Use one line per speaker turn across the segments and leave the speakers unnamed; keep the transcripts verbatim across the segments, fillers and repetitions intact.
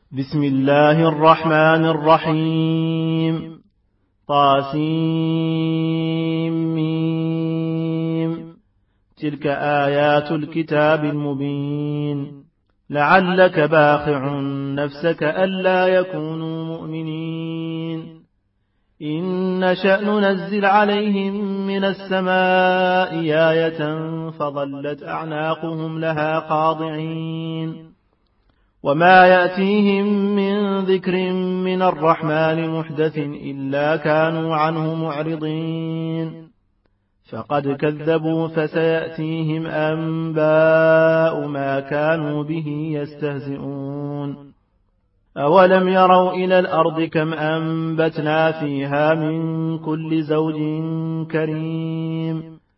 بسم الله الرحمن الرحيم. طاسيم. تلك آيات الكتاب المبين. لعلك باخع نفسك ألا يكونوا مؤمنين إن نشأ ننزل عليهم من السماء آية فظلت أعناقهم لها خاضعين وما يأتيهم من ذكر من الرحمن محدث إلا كانوا عنه معرضين فقد كذبوا فسيأتيهم أنباء ما كانوا به يستهزئون أولم يروا إلى الأرض كم أنبتنا فيها من كل زوج كريم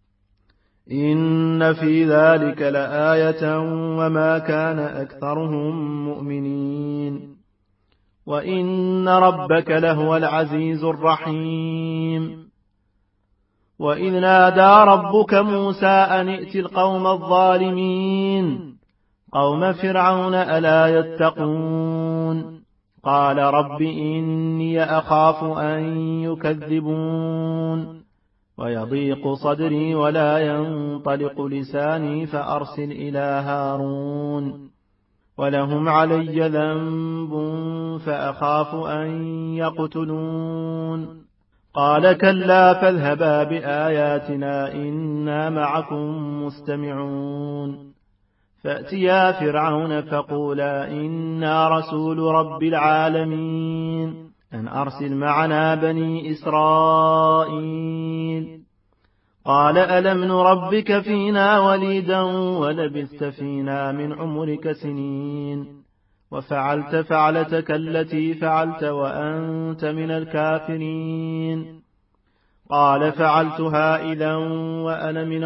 إن في ذلك لآية وما كان أكثرهم مؤمنين وإن ربك لهو العزيز الرحيم وإذ نادى ربك موسى أن ائت القوم الظالمين قوم فرعون ألا يتقون قال رب إني أخاف أن يكذبون ويضيق صدري ولا ينطلق لساني فأرسل إلى هارون ولهم علي ذنب فأخاف أن يقتلون قال كلا فاذهبا بآياتنا إنا معكم مستمعون فأتيا فرعون فقولا إنا رسول رب العالمين أن أرسل معنا بني إسرائيل قال ألم نربك فينا وليدا ولبثت فينا من عمرك سنين وفعلت فعلتك التي فعلت وأنت من الكافرين قال فعلتها إذا وأنا من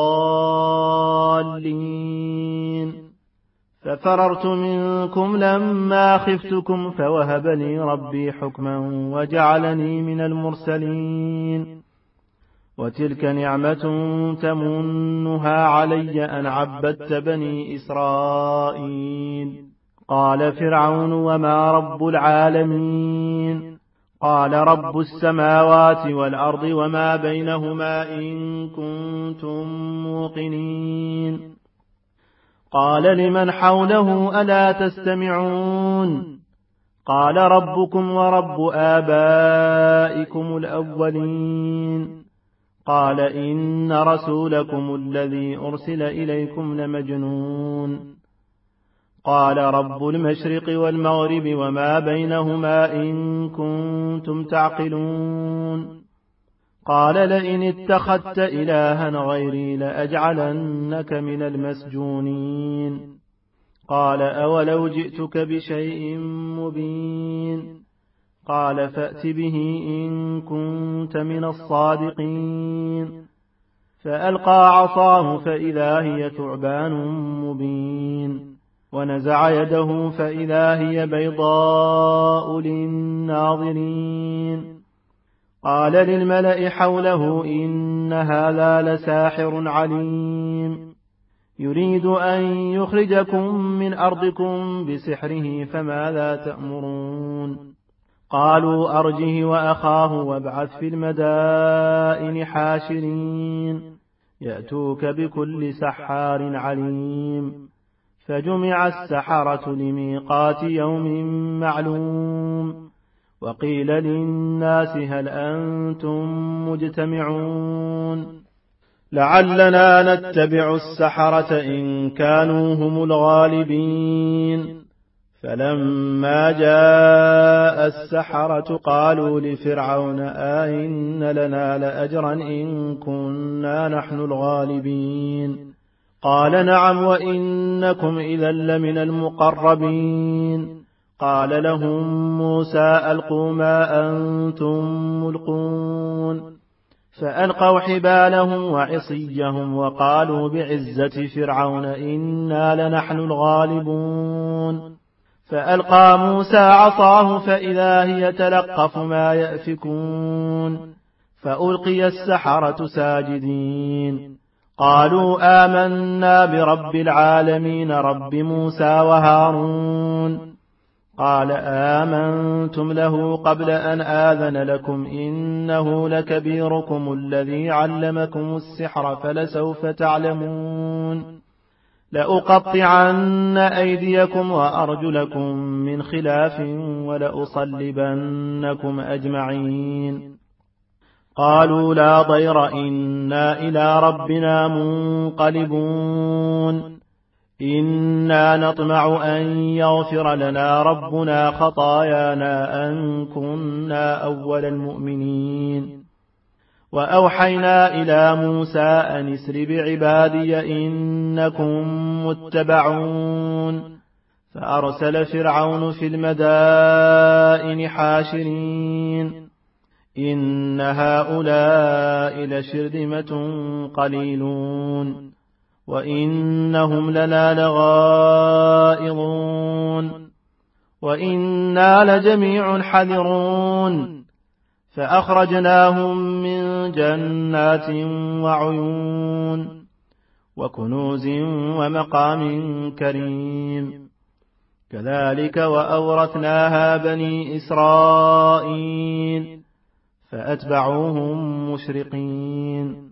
الضالين ففررت منكم لما خفتكم فوهب لي ربي حكما وجعلني من المرسلين وتلك نعمة تمنها علي أن عبدت بني إسرائيل قال فرعون وما رب العالمين قال رب السماوات والأرض وما بينهما إن كنتم موقنين قال لمن حوله ألا تستمعون قال ربكم ورب آبائكم الأولين قال إن رسولكم الذي أرسل إليكم لمجنون قال رب المشرق والمغرب وما بينهما إن كنتم تعقلون قال لئن اتخذت إلها غيري لأجعلنك من المسجونين قال أولو جئتك بشيء مبين قال فأت به إن كنت من الصادقين فألقى عصاه فإذا هي ثعبان مبين ونزع يده فإذا هي بيضاء للناظرين قال للملأ حوله إن هذا لساحر عليم يريد أن يخرجكم من أرضكم بسحره فماذا تأمرون قالوا أرجه وأخاه وابعث في المدائن حاشرين يأتوك بكل سحار عليم فجمع السحرة لميقات يوم معلوم وقيل للناس هل أنتم مجتمعون لعلنا نتبع السحرة إن كانوا هم الغالبين فلما جاء السحرة قالوا لفرعون آئن لنا لأجرا إن كنا نحن الغالبين قال نعم وإنكم إذا لمن المقربين قال لهم موسى ألقوا ما أنتم ملقون فألقوا حبالهم وعصيهم وقالوا بعزة فرعون إنا لنحن الغالبون فألقى موسى عصاه فإذا هي تلقف ما يأفكون فألقي السحرة ساجدين قالوا آمنا برب العالمين رب موسى وهارون قال آمنتم له قبل أن آذن لكم إنه لكبيركم الذي علمكم السحر فلسوف تعلمون لأقطعن أيديكم وأرجلكم من خلاف ولأصلبنكم أجمعين قالوا لا ضير إنا إلى ربنا منقلبون إنا نطمع أن يغفر لنا ربنا خطايانا أن كنا أول المؤمنين وأوحينا إلى موسى أن اسر بعبادي إنكم متبعون فأرسل فرعون في المدائن حاشرين إن هؤلاء لشرذمة قليلون وإنهم لنا لغائظون وإنا لجميع حذرون فأخرجناهم من جنات وعيون وكنوز ومقام كريم كذلك وأورثناها بني إسرائيل فأتبعوهم مشرقين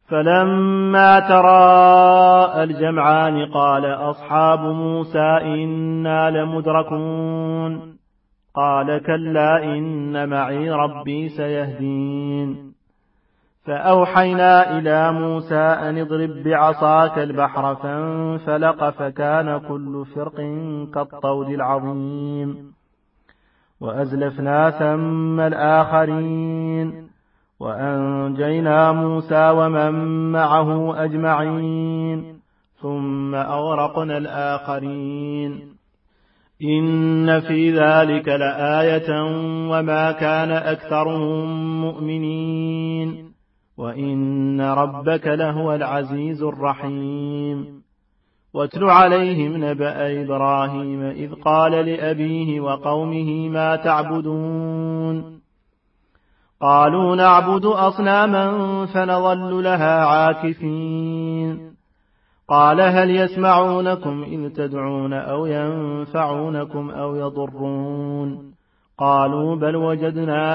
فلما تراءى الجمعان قال أصحاب موسى إنا لمدركون قال كلا إن معي ربي سيهدين فأوحينا إلى موسى أن اضرب بعصاك البحر فانفلق فكان كل فرق كالطود العظيم وأزلفنا ثم الآخرين وأنجينا موسى ومن معه أجمعين ثم أغرقنا الآخرين إن في ذلك لآية وما كان أكثرهم مؤمنين وإن ربك لهو العزيز الرحيم واتل عليهم نبأ إبراهيم إذ قال لأبيه وقومه ما تعبدون قالوا نعبد أصناما فنظل لها عاكفين قال هل يسمعونكم إذ تدعون أو ينفعونكم أو يضرون قالوا بل وجدنا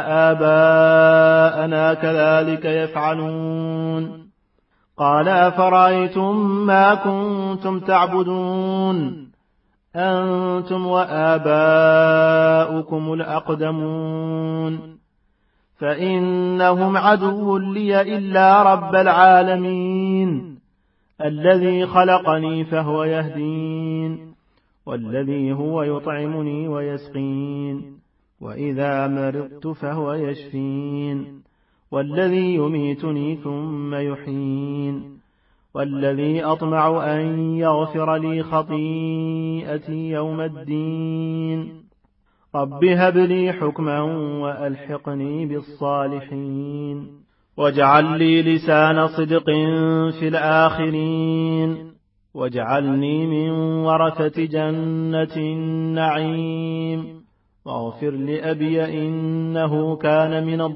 آباءنا كذلك يفعلون قال أفرأيتم ما كنتم تعبدون أنتم وآباؤكم الأقدمون فإنهم عدو لي إلا رب العالمين الذي خلقني فهو يهدين والذي هو يطعمني ويسقين وإذا مرضت فهو يشفين والذي يميتني ثم يحيين والذي أطمع أن يغفر لي خطيئتي يوم الدين رب هب لي حكما وألحقني بالصالحين واجعل لي لسان صدق في الآخرين واجعلني من ورثة جنة النعيم واغفر لأبي إنه كان من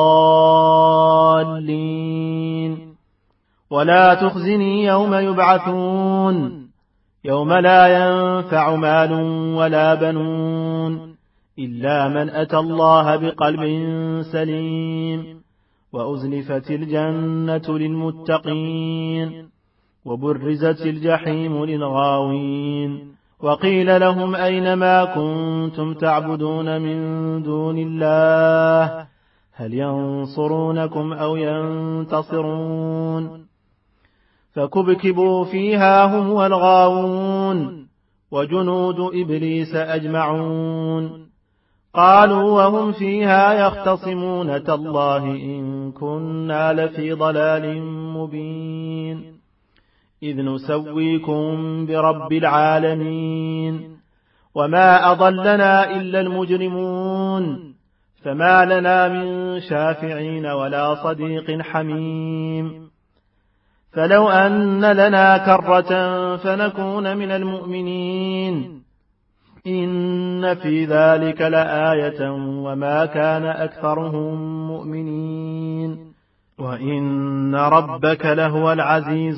الضالين ولا تخزني يوم يبعثون يوم لا ينفع مال ولا بنون إلا من أتى الله بقلب سليم وأزلفت الجنة للمتقين وبرزت الجحيم للغاوين وقيل لهم أين ما كنتم تعبدون من دون الله هل ينصرونكم أو ينتصرون فكبكبوا فيها هم والغاوون وجنود إبليس أجمعون قالوا وهم فيها يختصمون تالله إن كنا لفي ضلال مبين إذ نسويكم برب العالمين وما أضلنا إلا المجرمون فما لنا من شافعين ولا صديق حميم فلو أن لنا كرة فنكون من المؤمنين إن في ذلك لآية وما كان أكثرهم مؤمنين وإن ربك لهو العزيز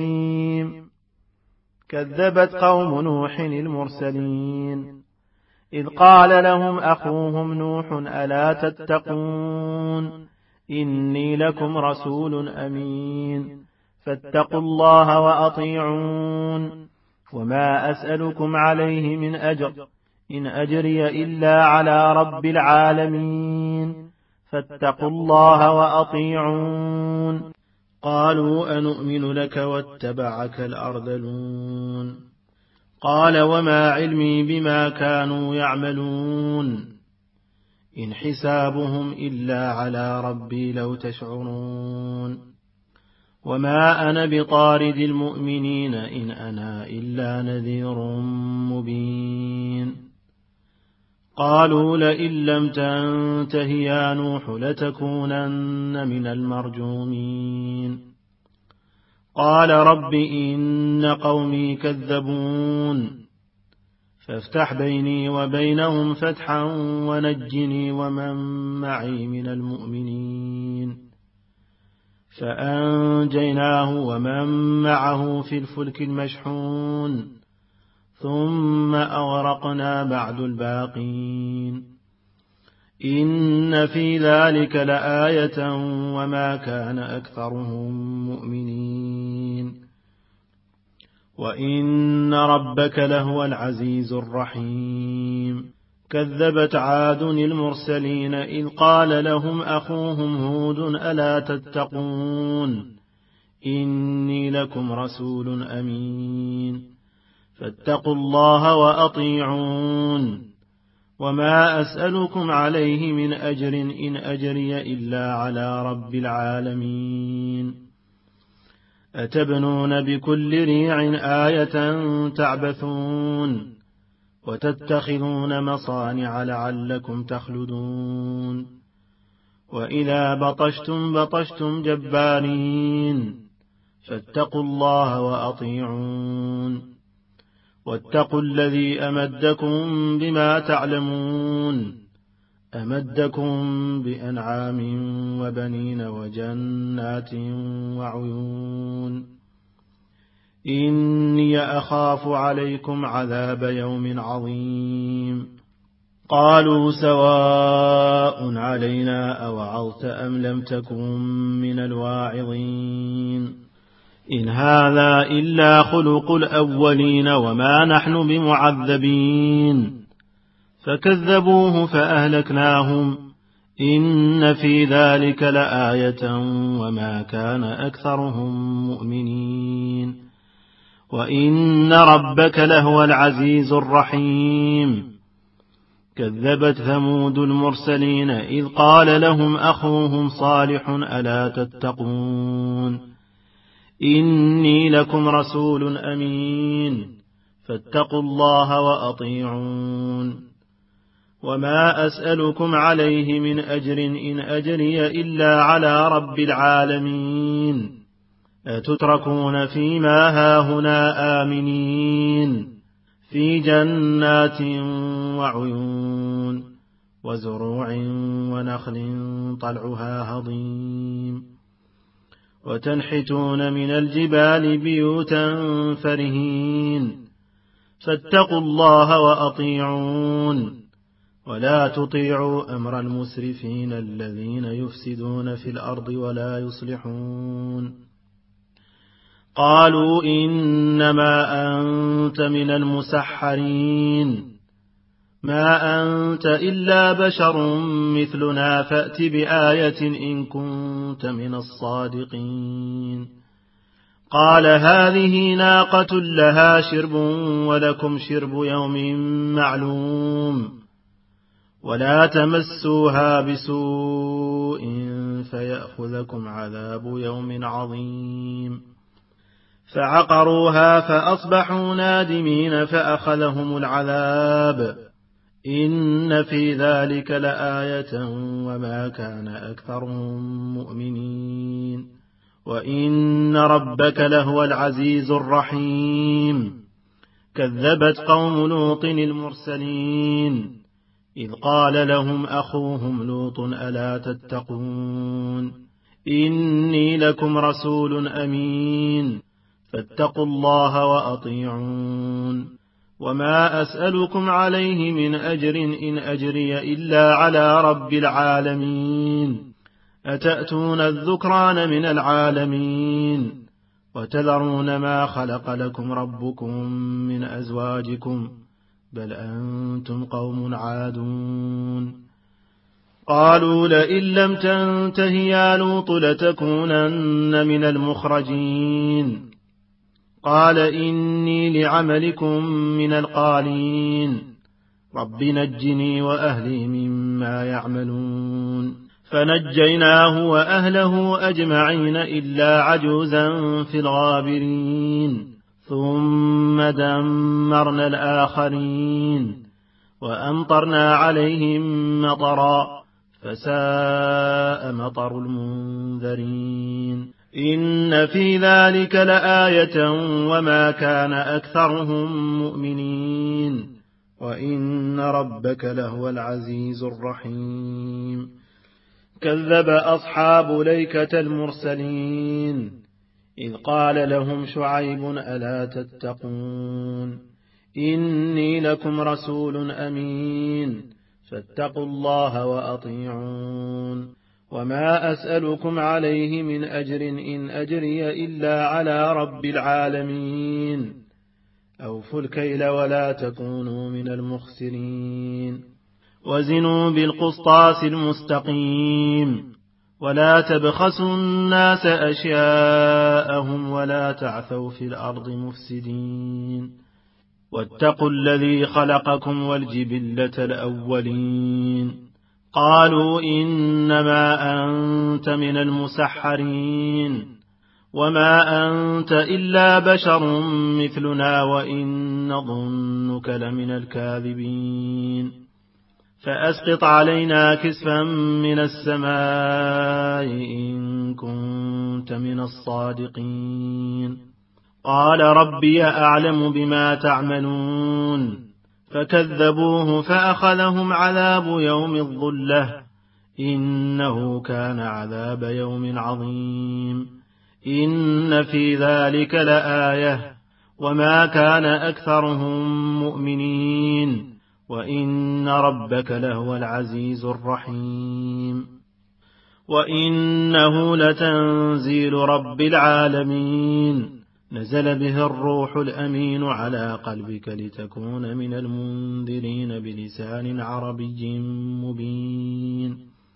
الرحيم كذبت قوم نوح المرسلين إذ قال لهم أخوهم نوح ألا تتقون إني لكم رسول أمين فاتقوا الله وأطيعون وما أسألكم عليه من أجر إن أجري إلا على رب العالمين فاتقوا الله وأطيعون قالوا أنؤمن لك واتبعك الأرذلون قال وما علمي بما كانوا يعملون إن حسابهم إلا على ربي لو تشعرون وما أنا بطارد المؤمنين إن أنا إلا نذير مبين قالوا لئن لم تنته يا نوح لتكونن من المرجومين قال رب إن قومي كذبون فافتح بيني وبينهم فتحا ونجني ومن معي من المؤمنين فأنجيناه ومن معه في الفلك المشحون ثم أغرقنا بعد الباقين إن في ذلك لآية وما كان أكثرهم مؤمنين وإن ربك لهو العزيز الرحيم كذبت عاد المرسلين إذ قال لهم أخوهم هود ألا تتقون إني لكم رسول أمين فاتقوا الله وأطيعون وما أسألكم عليه من أجر إن أجري إلا على رب العالمين أتبنون بكل ريع آية تعبثون وتتخذون مصانع لعلكم تخلدون وإذا بطشتم بطشتم جبارين فاتقوا الله وأطيعون واتقوا الذي أمدكم بما تعلمون أمدكم بأنعام وبنين وجنات وعيون إني أخاف عليكم عذاب يوم عظيم قالوا سواء علينا أوعظت أم لم تكن من الواعظين إن هذا إلا خلق الأولين وما نحن بمعذبين فكذبوه فأهلكناهم إن في ذلك لآية وما كان أكثرهم مؤمنين وإن ربك لهو العزيز الرحيم كذبت ثمود المرسلين إذ قال لهم أخوهم صالح ألا تتقون إني لكم رسول أمين فاتقوا الله وأطيعون وما أسألكم عليه من أجر إن أجري إلا على رب العالمين أتتركون فيما هاهنا آمنين في جنات وعيون وزروع ونخل طلعها هضيم وتنحتون من الجبال بيوتا فرهين فاتقوا الله وأطيعون ولا تطيعوا أمر المسرفين الذين يفسدون في الأرض ولا يصلحون قالوا إنما أنت من المسحرين ما أنت إلا بشر مثلنا فأت بآية إن كنت من الصادقين قال هذه ناقة لها شرب ولكم شرب يوم معلوم ولا تمسوها بسوء فيأخذكم عذاب يوم عظيم فعقروها فأصبحوا نادمين فأخذهم العذاب إن في ذلك لآية وما كان أكثرهم مؤمنين وإن ربك لهو العزيز الرحيم كذبت قوم لوط المرسلين إذ قال لهم أخوهم لوط ألا تتقون إني لكم رسول أمين فاتقوا الله وأطيعون وما أسألكم عليه من أجر إن أجري إلا على رب العالمين أتأتون الذكران من العالمين وتذرون ما خلق لكم ربكم من أزواجكم بل أنتم قوم عادون قالوا لئن لم تنته يا لوط لتكونن من المخرجين قال إني لعملكم من القالين رب نجني وأهلي مما يعملون فنجيناه وأهله أجمعين إلا عجوزا في الغابرين ثم دمرنا الآخرين وأمطرنا عليهم مطرا فساء مطر المنذرين إن في ذلك لآية وما كان أكثرهم مؤمنين وإن ربك لهو العزيز الرحيم كذب أصحاب ليكة المرسلين إذ قال لهم شعيب ألا تتقون إني لكم رسول أمين فاتقوا الله وأطيعون وما أسألكم عليه من أجر إن أجري إلا على رب العالمين أوفوا الكيل ولا تكونوا من المخسرين وزنوا بالقسطاس المستقيم ولا تبخسوا الناس أشياءهم ولا تعثوا في الأرض مفسدين واتقوا الذي خلقكم والجبلة الأولين قالوا إنما أنت من المسحرين وما أنت إلا بشر مثلنا وإن نظنك لمن الكاذبين فأسقط علينا كسفا من السماء إن كنت من الصادقين قال ربي أعلم بما تعملون فكذبوه فأخذهم عذاب يوم الظلة إنه كان عذاب يوم عظيم إن في ذلك لآية وما كان أكثرهم مؤمنين وإن ربك لهو العزيز الرحيم وإنه لتنزيل رب العالمين نزل به الروح الأمين على قلبك لتكون من المنذرين بلسان عربي مبين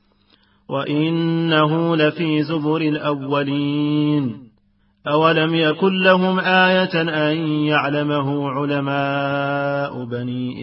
وإنه لفي زبر الأولين أولم يكن لهم آية أن يعلمه علماء بني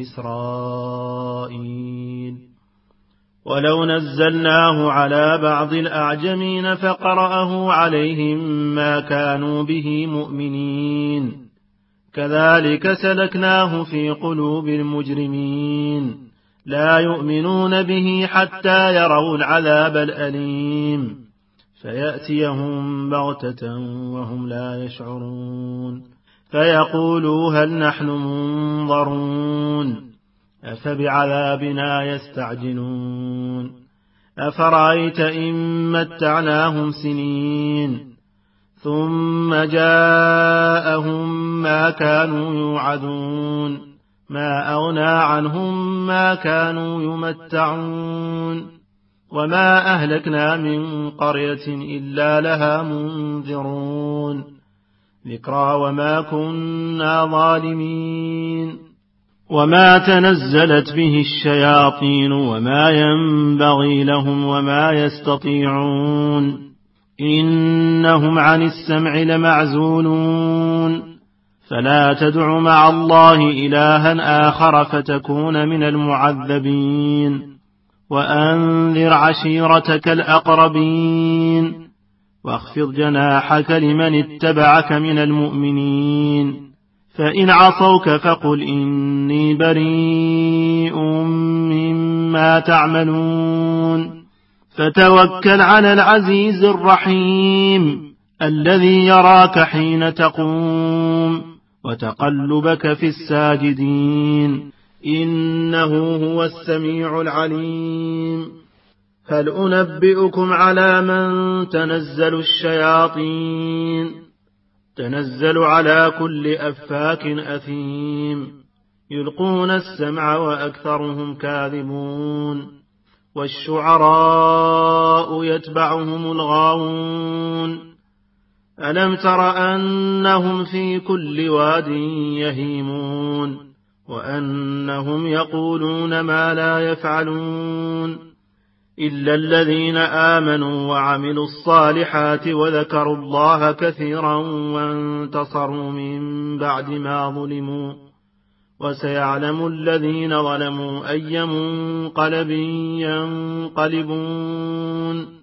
إسرائيل ولو نزلناه على بعض الأعجمين فقرأه عليهم ما كانوا به مؤمنين كذلك سلكناه في قلوب المجرمين لا يؤمنون به حتى يروا العذاب الأليم فيأتيهم بغتة وهم لا يشعرون فيقولوا هل نحن منظرون أفبعذابنا يستعجلون أفرأيت إن متعناهم سنين ثم جاءهم ما كانوا يوعدون ما أغنى عنهم ما كانوا يمتعون وما أهلكنا من قرية إلا لها منذرون ذكرى وما كنا ظالمين وما تنزلت به الشياطين وما ينبغي لهم وما يستطيعون إنهم عن السمع لمعزولون فلا تدع مع الله إلها آخر فتكون من المعذبين وأنذر عشيرتك الأقربين واخفض جناحك لمن اتبعك من المؤمنين فإن عصوك فقل إني بريء مما تعملون فتوكل على العزيز الرحيم الذي يراك حين تقوم وتقلبك في الساجدين إنه هو السميع العليم هل أنبئكم على من تنزل الشياطين تنزل على كل أفاك أثيم يلقون السمع وأكثرهم كاذبون والشعراء يتبعهم الغاوون ألم تر أنهم في كل واد يهيمون وأنهم يقولون ما لا يفعلون إلا الذين آمنوا وعملوا الصالحات وذكروا الله كثيرا وانتصروا من بعد ما ظلموا وسيعلم الذين ظلموا أي منقلب ينقلبون